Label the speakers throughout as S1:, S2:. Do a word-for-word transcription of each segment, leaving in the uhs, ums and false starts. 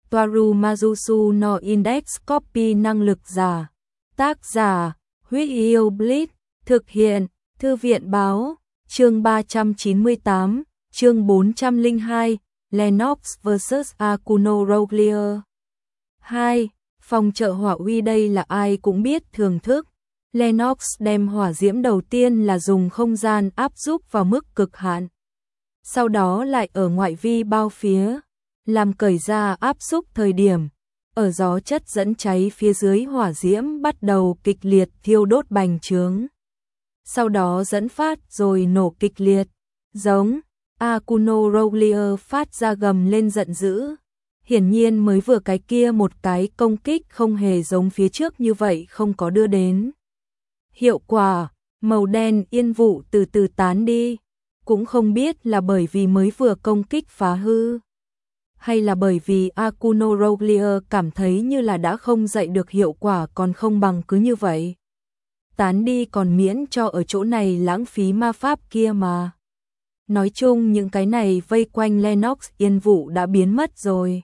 S1: Toaru Majusu no Index Copy năng lực giả. Tác giả, Huyết Yêu Blitz, thực hiện, Thư viện báo, chương ba trăm chín mươi tám, chương bốn trăm lẻ hai, Lennox versus Akuno Roglier. hai. Phòng trợ hỏa uy đây là ai cũng biết thưởng thức. Lennox đem hỏa diễm đầu tiên là dùng không gian áp giúp vào mức cực hạn. Sau đó lại ở ngoại vi bao phía, làm cởi ra áp xúc thời điểm, ở gió chất dẫn cháy phía dưới hỏa diễm bắt đầu kịch liệt thiêu đốt bành trướng. Sau đó dẫn phát rồi nổ kịch liệt, giống Akuno Roglier phát ra gầm lên giận dữ. Hiển nhiên mới vừa cái kia một cái công kích không hề giống phía trước như vậy không có đưa đến hiệu quả, màu đen yên vụ từ từ tán đi, cũng không biết là bởi vì mới vừa công kích phá hư, hay là bởi vì Akuno Roglier cảm thấy như là đã không dậy được hiệu quả còn không bằng cứ như vậy. Tán đi còn miễn cho ở chỗ này lãng phí ma pháp kia mà. Nói chung những cái này vây quanh Lennox yên vụ đã biến mất rồi.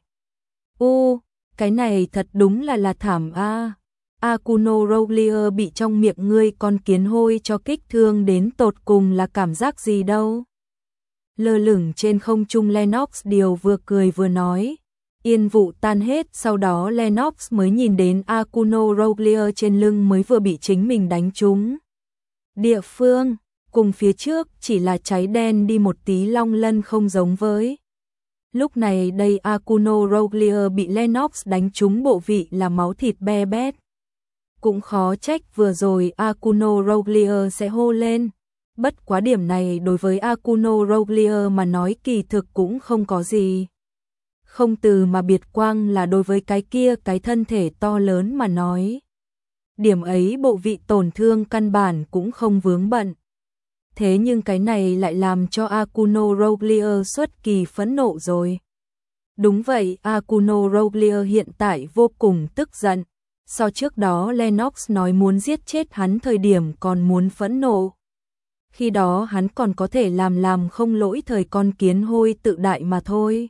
S1: Ô, cái này thật đúng là là thảm a. Akuno Roglier bị trong miệng ngươi con kiến hôi cho kích thương đến tột cùng là cảm giác gì đâu. Lơ lửng trên không trung Lennox điều vừa cười vừa nói. Yên vụ tan hết, sau đó Lennox mới nhìn đến Akuno Roglier trên lưng mới vừa bị chính mình đánh trúng. Địa phương, cùng phía trước chỉ là cháy đen đi một tí long lân không giống với. Lúc này đây Akuno Roglier bị Lennox đánh trúng bộ vị là máu thịt be bét. Cũng khó trách vừa rồi Akuno Roglier sẽ hô lên. Bất quá điểm này đối với Akuno Roglier mà nói kỳ thực cũng không có gì. Không từ mà biệt quang là đối với cái kia cái thân thể to lớn mà nói. Điểm ấy bộ vị tổn thương căn bản cũng không vướng bận. Thế nhưng cái này lại làm cho Akuno Roglier xuất kỳ phẫn nộ rồi. Đúng vậy, Akuno Roglier hiện tại vô cùng tức giận. So trước đó Lennox nói muốn giết chết hắn thời điểm còn muốn phẫn nộ. Khi đó hắn còn có thể làm làm không lỗi thời con kiến hôi tự đại mà thôi.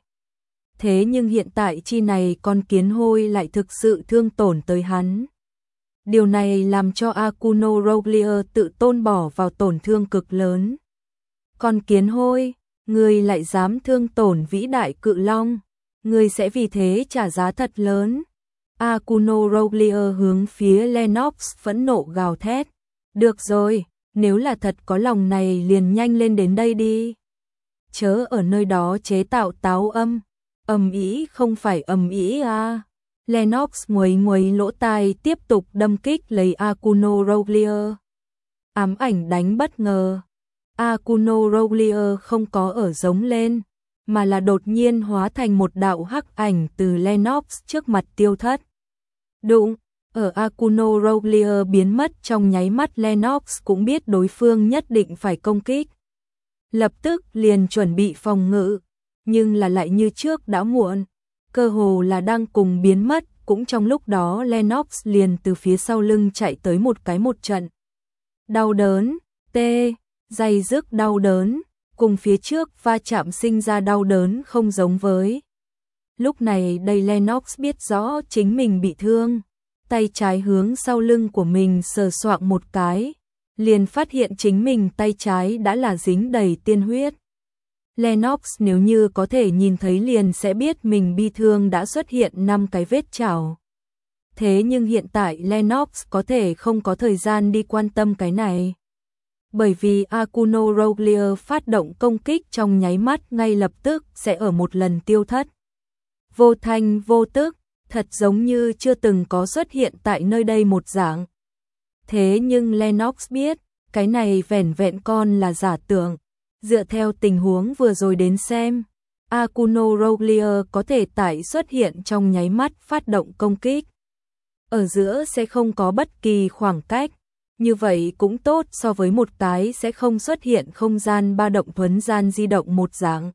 S1: Thế nhưng hiện tại chi này con kiến hôi lại thực sự thương tổn tới hắn. Điều này làm cho Akuno Roglier tự tôn bỏ vào tổn thương cực lớn. Con kiến hôi, ngươi lại dám thương tổn vĩ đại cự long, ngươi sẽ vì thế trả giá thật lớn. Akuno Roglier hướng phía Lennox phẫn nộ gào thét. Được rồi, nếu là thật có lòng này liền nhanh lên đến đây đi. Chớ ở nơi đó chế tạo táo âm. Ầm ĩ không phải ầm ĩ à. Lennox nguấy nguấy lỗ tai tiếp tục đâm kích lấy Akuno Roglier. Ám ảnh đánh bất ngờ. Akuno Roglier không có ở giống lên, mà là đột nhiên hóa thành một đạo hắc ảnh từ Lennox trước mặt tiêu thất. Đụng, ở Akuno Roglier biến mất trong nháy mắt Lennox cũng biết đối phương nhất định phải công kích. Lập tức liền chuẩn bị phòng ngự, nhưng là lại như trước đã muộn. Cơ hồ là đang cùng biến mất, cũng trong lúc đó Lennox liền từ phía sau lưng chạy tới một cái một trận. Đau đớn, tê, dày dứt đau đớn, cùng phía trước va chạm sinh ra đau đớn không giống với. Lúc này đây Lennox biết rõ chính mình bị thương, tay trái hướng sau lưng của mình sờ soạng một cái, liền phát hiện chính mình tay trái đã là dính đầy tiên huyết. Lennox nếu như có thể nhìn thấy liền sẽ biết mình bi thương đã xuất hiện năm cái vết chảo. Thế nhưng hiện tại Lennox có thể không có thời gian đi quan tâm cái này. Bởi vì Akuno Roglier phát động công kích trong nháy mắt ngay lập tức sẽ ở một lần tiêu thất. Vô thanh vô tức, thật giống như chưa từng có xuất hiện tại nơi đây một dạng. Thế nhưng Lennox biết, cái này vẻn vẹn con là giả tưởng. Dựa theo tình huống vừa rồi đến xem, Akuno Roglier có thể tại xuất hiện trong nháy mắt phát động công kích. Ở giữa sẽ không có bất kỳ khoảng cách, như vậy cũng tốt so với một cái sẽ không xuất hiện không gian ba động thuấn gian di động một dạng.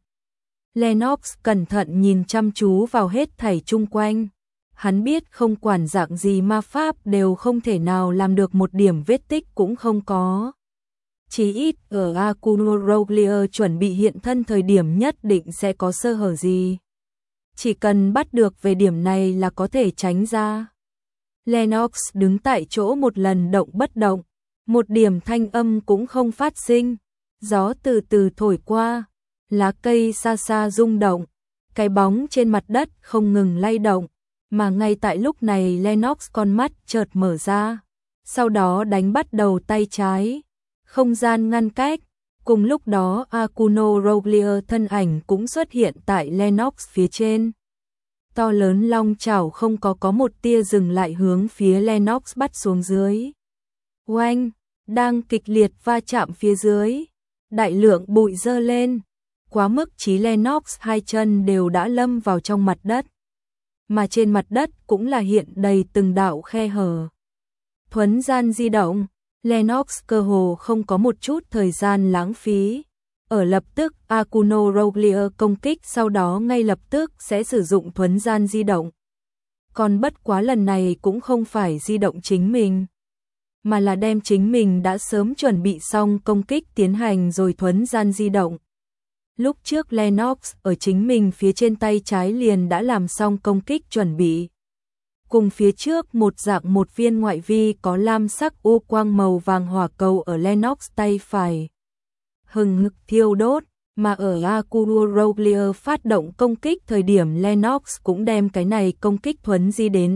S1: Lennox cẩn thận nhìn chăm chú vào hết thảy chung quanh. Hắn biết không quản dạng gì ma pháp đều không thể nào làm được một điểm vết tích cũng không có. Chỉ ít ở Akuno Roglier chuẩn bị hiện thân thời điểm nhất định sẽ có sơ hở gì. chỉ cần bắt được về điểm này là có thể tránh ra. Lennox đứng tại chỗ một lần động bất động, một điểm thanh âm cũng không phát sinh, gió từ từ thổi qua, lá cây xa xa rung động, cái bóng trên mặt đất không ngừng lay động, mà ngay tại lúc này Lennox con mắt chợt mở ra, sau đó đánh bắt đầu tay trái, không gian ngăn cách, cùng lúc đó Akuno Roglier thân ảnh cũng xuất hiện tại Lennox phía trên. To lớn long chảo không có có một tia dừng lại hướng phía Lennox bắt xuống dưới. Oanh, đang kịch liệt va chạm phía dưới, đại lượng bụi dơ lên, quá mức chí Lennox hai chân đều đã lâm vào trong mặt đất, mà trên mặt đất cũng là hiện đầy từng đạo khe hở. Thuấn gian di động, Lennox cơ hồ không có một chút thời gian lãng phí. Ở lập tức Akuno Roglier công kích sau đó ngay lập tức sẽ sử dụng thuấn gian di động. Còn bất quá lần này cũng không phải di động chính mình, mà là đem chính mình đã sớm chuẩn bị xong công kích tiến hành rồi thuấn gian di động. Lúc trước Lennox ở chính mình phía trên tay trái liền đã làm xong công kích chuẩn bị. Cùng phía trước một dạng một viên ngoại vi có lam sắc u quang màu vàng hỏa cầu ở Lennox tay phải hừng hực thiêu đốt, mà ở Akuno Roglier phát động công kích thời điểm Lennox cũng đem cái này công kích thuấn di đến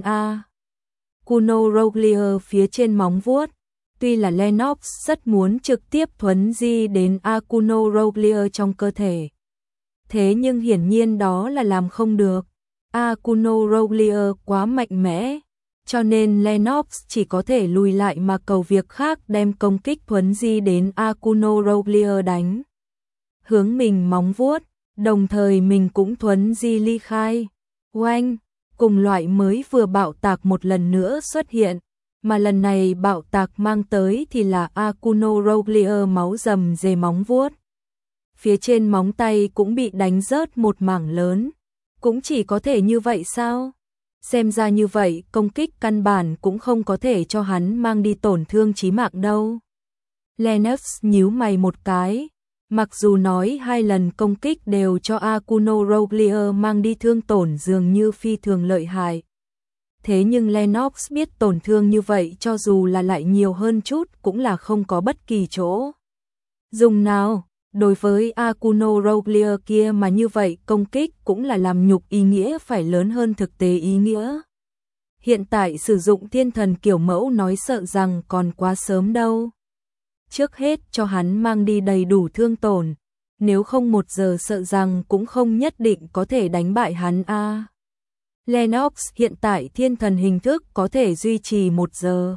S1: Akuno Roglier phía trên móng vuốt. Tuy là Lennox rất muốn trực tiếp thuấn di đến Akuno Roglier trong cơ thể, thế nhưng hiển nhiên đó là làm không được. Akuno Roglier quá mạnh mẽ, cho nên Lennox chỉ có thể lùi lại mà cầu việc khác đem công kích thuấn di đến Akuno Roglier đánh hướng mình móng vuốt, đồng thời mình cũng thuấn di ly khai. Oanh, cùng loại mới vừa bạo tạc một lần nữa xuất hiện, mà lần này bạo tạc mang tới thì là Akuno Roglier máu rầm rề móng vuốt. Phía trên móng tay cũng bị đánh rớt một mảng lớn. Cũng chỉ có thể như vậy sao? Xem ra như vậy công kích căn bản cũng không có thể cho hắn mang đi tổn thương chí mạng đâu. Lennox nhíu mày một cái, mặc dù nói hai lần công kích đều cho Akuno Roglier mang đi thương tổn dường như phi thường lợi hại. Thế nhưng Lennox biết tổn thương như vậy cho dù là lại nhiều hơn chút cũng là không có bất kỳ chỗ dùng nào. Đối với Akuno Roglier kia mà như vậy công kích cũng là làm nhục ý nghĩa phải lớn hơn thực tế ý nghĩa. Hiện tại sử dụng thiên thần kiểu mẫu nói sợ rằng còn quá sớm đâu. Trước hết cho hắn mang đi đầy đủ thương tổn, nếu không một giờ sợ rằng cũng không nhất định có thể đánh bại hắn a. Lennox hiện tại thiên thần hình thức có thể duy trì một giờ.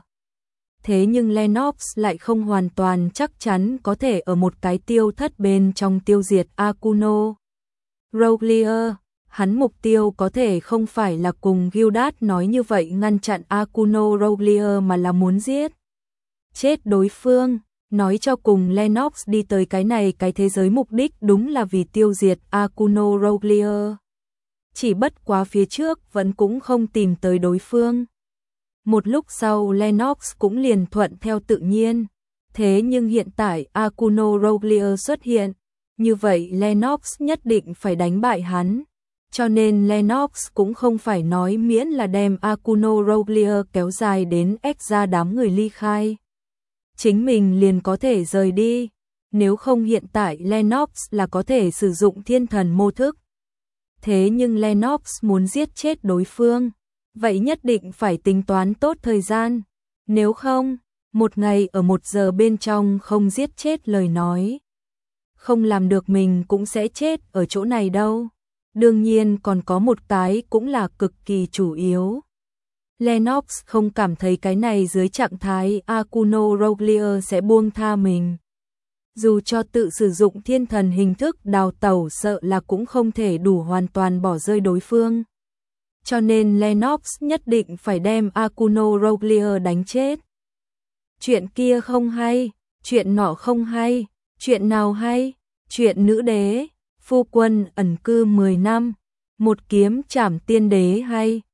S1: Thế nhưng Lennox lại không hoàn toàn chắc chắn có thể ở một cái tiêu thất bên trong tiêu diệt Akuno Roglier. Hắn mục tiêu có thể không phải là cùng Gildas nói như vậy ngăn chặn Akuno Roglier mà là muốn giết chết đối phương. Nói cho cùng Lennox đi tới cái này cái thế giới mục đích đúng là vì tiêu diệt Akuno Roglier. Chỉ bất quá phía trước vẫn cũng không tìm tới đối phương. Một lúc sau Lennox cũng liền thuận theo tự nhiên, thế nhưng hiện tại Akuno Roglier xuất hiện, như vậy Lennox nhất định phải đánh bại hắn, cho nên Lennox cũng không phải nói miễn là đem Akuno Roglier kéo dài đến ép ra đám người ly khai. Chính mình liền có thể rời đi, nếu không hiện tại Lennox là có thể sử dụng thiên thần mô thức. Thế nhưng Lennox muốn giết chết đối phương, vậy nhất định phải tính toán tốt thời gian, nếu không, một ngày ở một giờ bên trong không giết chết lời nói. Không làm được mình cũng sẽ chết ở chỗ này đâu. Đương nhiên còn có một cái cũng là cực kỳ chủ yếu. Lennox không cảm thấy cái này dưới trạng thái Akuno Roglier sẽ buông tha mình. Dù cho tự sử dụng thiên thần hình thức đào tẩu sợ là cũng không thể đủ hoàn toàn bỏ rơi đối phương. Cho nên Lennox nhất định phải đem Akuno Roglier đánh chết. Chuyện kia không hay, chuyện nọ không hay, chuyện nào hay, chuyện nữ đế, phu quân ẩn cư mười năm, một kiếm trảm tiên đế hay.